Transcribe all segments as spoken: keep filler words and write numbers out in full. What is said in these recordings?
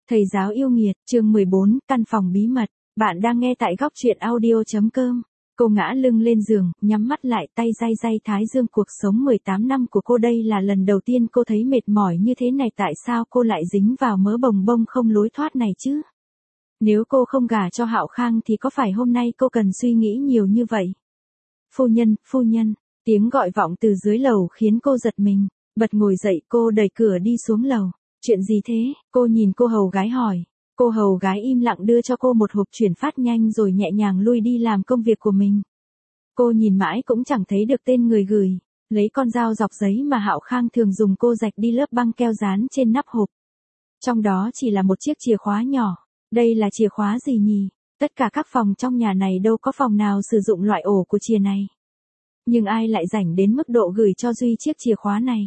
Thầy giáo yêu nghiệt, chương mười bốn, căn phòng bí mật. Bạn đang nghe tại góc truyện audio.com. Cô ngã lưng lên giường, nhắm mắt lại, tay day day thái dương. Cuộc sống mười tám năm của cô đây là lần đầu tiên cô thấy mệt mỏi như thế này. Tại sao cô lại dính vào mớ bồng bông không lối thoát này chứ? Nếu cô không gả cho Hạo Khang thì có phải hôm nay cô cần suy nghĩ nhiều như vậy? Phu nhân, phu nhân, tiếng gọi vọng từ dưới lầu khiến cô giật mình. Bật ngồi dậy, cô đẩy cửa đi xuống lầu. Chuyện gì thế? Cô nhìn cô hầu gái hỏi. Cô hầu gái im lặng đưa cho cô một hộp chuyển phát nhanh rồi nhẹ nhàng lui đi làm công việc của mình. Cô nhìn mãi cũng chẳng thấy được tên người gửi. Lấy con dao dọc giấy mà Hạo Khang thường dùng cô rạch đi lớp băng keo dán trên nắp hộp. Trong đó chỉ là một chiếc chìa khóa nhỏ. Đây là chìa khóa gì nhỉ? Tất cả các phòng trong nhà này đâu có phòng nào sử dụng loại ổ của chìa này. Nhưng ai lại rảnh đến mức độ gửi cho Duy chiếc chìa khóa này?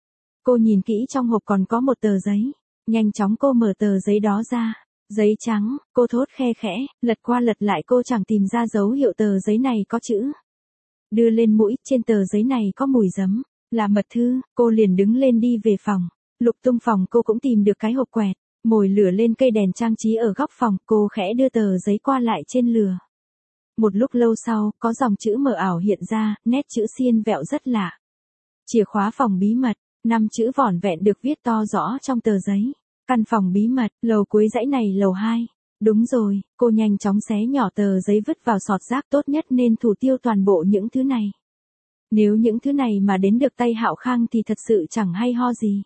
Cô nhìn kỹ trong hộp còn có một tờ giấy. Nhanh chóng cô mở tờ giấy đó ra. Giấy trắng, cô thốt khe khẽ, lật qua lật lại cô chẳng tìm ra dấu hiệu tờ giấy này có chữ. Đưa lên mũi, trên tờ giấy này có mùi giấm, là mật thư. Cô liền đứng lên đi về phòng. Lục tung phòng cô cũng tìm được cái hộp quẹt. Mồi lửa lên cây đèn trang trí ở góc phòng, cô khẽ đưa tờ giấy qua lại trên lửa. Một lúc lâu sau, có dòng chữ mờ ảo hiện ra, nét chữ xiên vẹo rất lạ. Chìa khóa phòng bí mật. Năm chữ vỏn vẹn được viết to rõ trong tờ giấy. Căn phòng bí mật, lầu cuối dãy này lầu hai. Đúng rồi, cô nhanh chóng xé nhỏ tờ giấy vứt vào sọt rác, tốt nhất nên thủ tiêu toàn bộ những thứ này. Nếu những thứ này mà đến được tay Hạo Khang thì thật sự chẳng hay ho gì.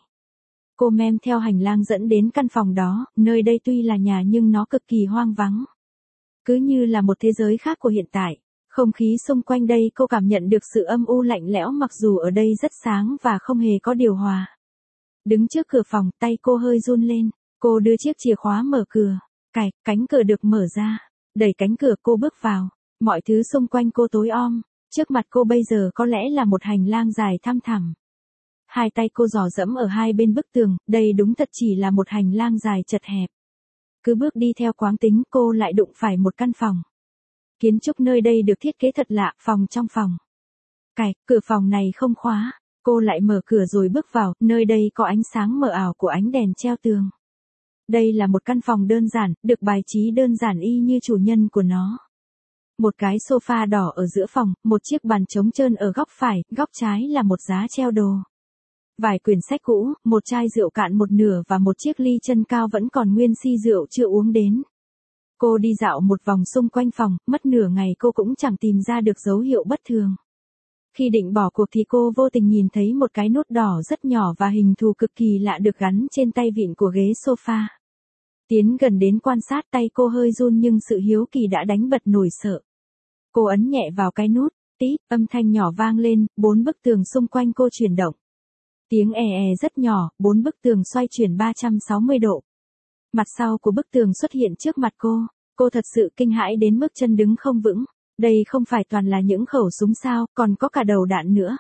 Cô mem theo hành lang dẫn đến căn phòng đó, nơi đây tuy là nhà nhưng nó cực kỳ hoang vắng. Cứ như là một thế giới khác của hiện tại. Không khí xung quanh đây cô cảm nhận được sự âm u lạnh lẽo mặc dù ở đây rất sáng và không hề có điều hòa. Đứng trước cửa phòng, tay cô hơi run lên. Cô đưa chiếc chìa khóa mở cửa. Cạch, cánh cửa được mở ra. Đẩy cánh cửa cô bước vào. Mọi thứ xung quanh cô tối om. Trước mặt cô bây giờ có lẽ là một hành lang dài thăm thẳm. Hai tay cô dò dẫm ở hai bên bức tường, đây đúng thật chỉ là một hành lang dài chật hẹp. Cứ bước đi theo quán tính cô lại đụng phải một căn phòng. Kiến trúc nơi đây được thiết kế thật lạ, phòng trong phòng. Cạch, cửa phòng này không khóa. Cô lại mở cửa rồi bước vào, nơi đây có ánh sáng mờ ảo của ánh đèn treo tường. Đây là một căn phòng đơn giản, được bài trí đơn giản y như chủ nhân của nó. Một cái sofa đỏ ở giữa phòng, một chiếc bàn trống trơn ở góc phải, góc trái là một giá treo đồ. Vài quyển sách cũ, một chai rượu cạn một nửa và một chiếc ly chân cao vẫn còn nguyên si rượu chưa uống đến. Cô đi dạo một vòng xung quanh phòng, mất nửa ngày cô cũng chẳng tìm ra được dấu hiệu bất thường. Khi định bỏ cuộc thì cô vô tình nhìn thấy một cái nút đỏ rất nhỏ và hình thù cực kỳ lạ được gắn trên tay vịn của ghế sofa. Tiến gần đến quan sát, tay cô hơi run nhưng sự hiếu kỳ đã đánh bật nổi sợ. Cô ấn nhẹ vào cái nút, tít, âm thanh nhỏ vang lên, bốn bức tường xung quanh cô chuyển động. Tiếng è è rất nhỏ, bốn bức tường xoay chuyển ba trăm sáu mươi độ. Mặt sau của bức tường xuất hiện trước mặt cô. Cô thật sự kinh hãi đến mức chân đứng không vững. Đây không phải toàn là những khẩu súng sao, còn có cả đầu đạn nữa.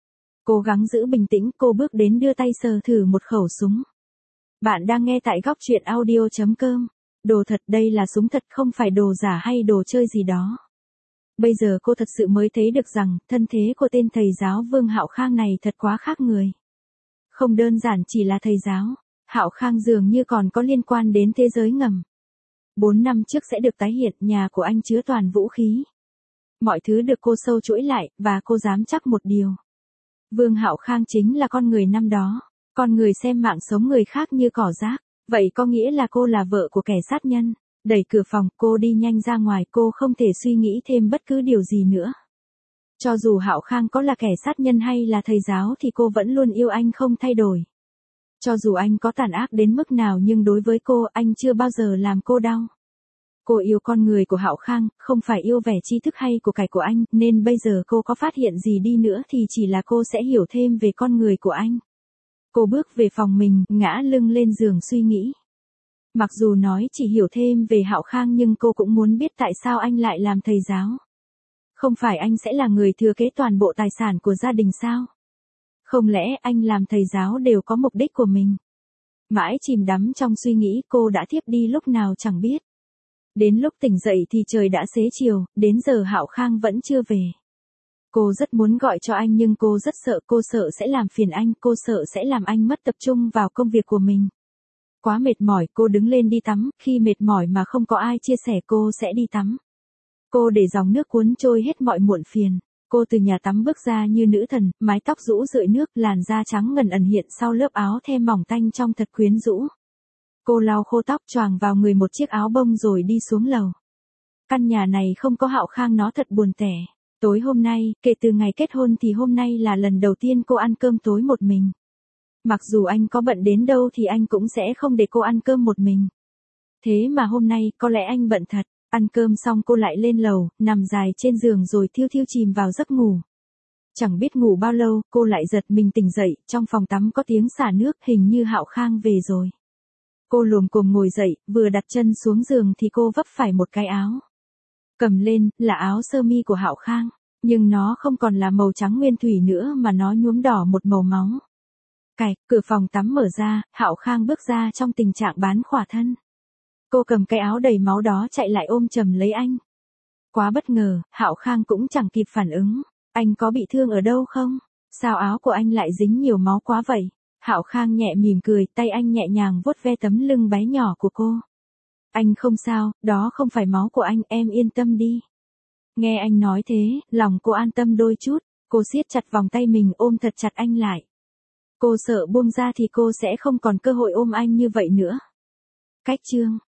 Cố gắng giữ bình tĩnh, cô bước đến đưa tay sờ thử một khẩu súng. Bạn đang nghe tại góc truyện audio.com. Đồ thật, đây là súng thật, không phải đồ giả hay đồ chơi gì đó. Bây giờ cô thật sự mới thấy được rằng, thân thế của tên thầy giáo Vương Hạo Khang này thật quá khác người. Không đơn giản chỉ là thầy giáo, Hạo Khang dường như còn có liên quan đến thế giới ngầm. Bốn năm trước sẽ được tái hiện, nhà của anh chứa toàn vũ khí. Mọi thứ được cô sâu chuỗi lại, và cô dám chắc một điều. Vương Hạo Khang chính là con người năm đó. Con người xem mạng sống người khác như cỏ rác. Vậy có nghĩa là cô là vợ của kẻ sát nhân. Đẩy cửa phòng, cô đi nhanh ra ngoài, cô không thể suy nghĩ thêm bất cứ điều gì nữa. Cho dù Hạo Khang có là kẻ sát nhân hay là thầy giáo thì cô vẫn luôn yêu anh không thay đổi. Cho dù anh có tàn ác đến mức nào nhưng đối với cô, anh chưa bao giờ làm cô đau. Cô yêu con người của Hạo Khang, không phải yêu vẻ tri thức hay của cải của anh, nên bây giờ cô có phát hiện gì đi nữa thì chỉ là cô sẽ hiểu thêm về con người của anh. Cô bước về phòng mình, ngã lưng lên giường suy nghĩ. Mặc dù nói chỉ hiểu thêm về Hạo Khang nhưng cô cũng muốn biết tại sao anh lại làm thầy giáo. Không phải anh sẽ là người thừa kế toàn bộ tài sản của gia đình sao? Không lẽ anh làm thầy giáo đều có mục đích của mình? Mãi chìm đắm trong suy nghĩ, cô đã thiếp đi lúc nào chẳng biết. Đến lúc tỉnh dậy thì trời đã xế chiều, đến giờ Hạo Khang vẫn chưa về. Cô rất muốn gọi cho anh nhưng cô rất sợ, cô sợ sẽ làm phiền anh, cô sợ sẽ làm anh mất tập trung vào công việc của mình. Quá mệt mỏi, cô đứng lên đi tắm, khi mệt mỏi mà không có ai chia sẻ cô sẽ đi tắm. Cô để dòng nước cuốn trôi hết mọi muộn phiền. Cô từ nhà tắm bước ra như nữ thần, mái tóc rũ rượi nước, làn da trắng ngần ẩn hiện sau lớp áo them mỏng tanh trong thật quyến rũ. Cô lau khô tóc choàng vào người một chiếc áo bông rồi đi xuống lầu. Căn nhà này không có Hạo Khang nó thật buồn tẻ. Tối hôm nay, kể từ ngày kết hôn thì hôm nay là lần đầu tiên cô ăn cơm tối một mình. Mặc dù anh có bận đến đâu thì anh cũng sẽ không để cô ăn cơm một mình. Thế mà hôm nay, có lẽ anh bận thật. Ăn cơm xong cô lại lên lầu, nằm dài trên giường rồi thiêu thiêu chìm vào giấc ngủ. Chẳng biết ngủ bao lâu, cô lại giật mình tỉnh dậy, trong phòng tắm có tiếng xả nước, hình như Hạo Khang về rồi. Cô luồm cồm ngồi dậy, vừa đặt chân xuống giường thì cô vấp phải một cái áo. Cầm lên, là áo sơ mi của Hạo Khang, nhưng nó không còn là màu trắng nguyên thủy nữa mà nó nhuốm đỏ một màu máu. Cạch, cửa phòng tắm mở ra, Hạo Khang bước ra trong tình trạng bán khỏa thân. Cô cầm cái áo đầy máu đó chạy lại ôm chầm lấy anh. Quá bất ngờ, Hạo Khang cũng chẳng kịp phản ứng. Anh có bị thương ở đâu không? Sao áo của anh lại dính nhiều máu quá vậy? Hạo Khang nhẹ mỉm cười, tay anh nhẹ nhàng vuốt ve tấm lưng bé nhỏ của cô. Anh không sao, đó không phải máu của anh, em yên tâm đi. Nghe anh nói thế, lòng cô an tâm đôi chút, cô siết chặt vòng tay mình ôm thật chặt anh lại. Cô sợ buông ra thì cô sẽ không còn cơ hội ôm anh như vậy nữa. Cách chương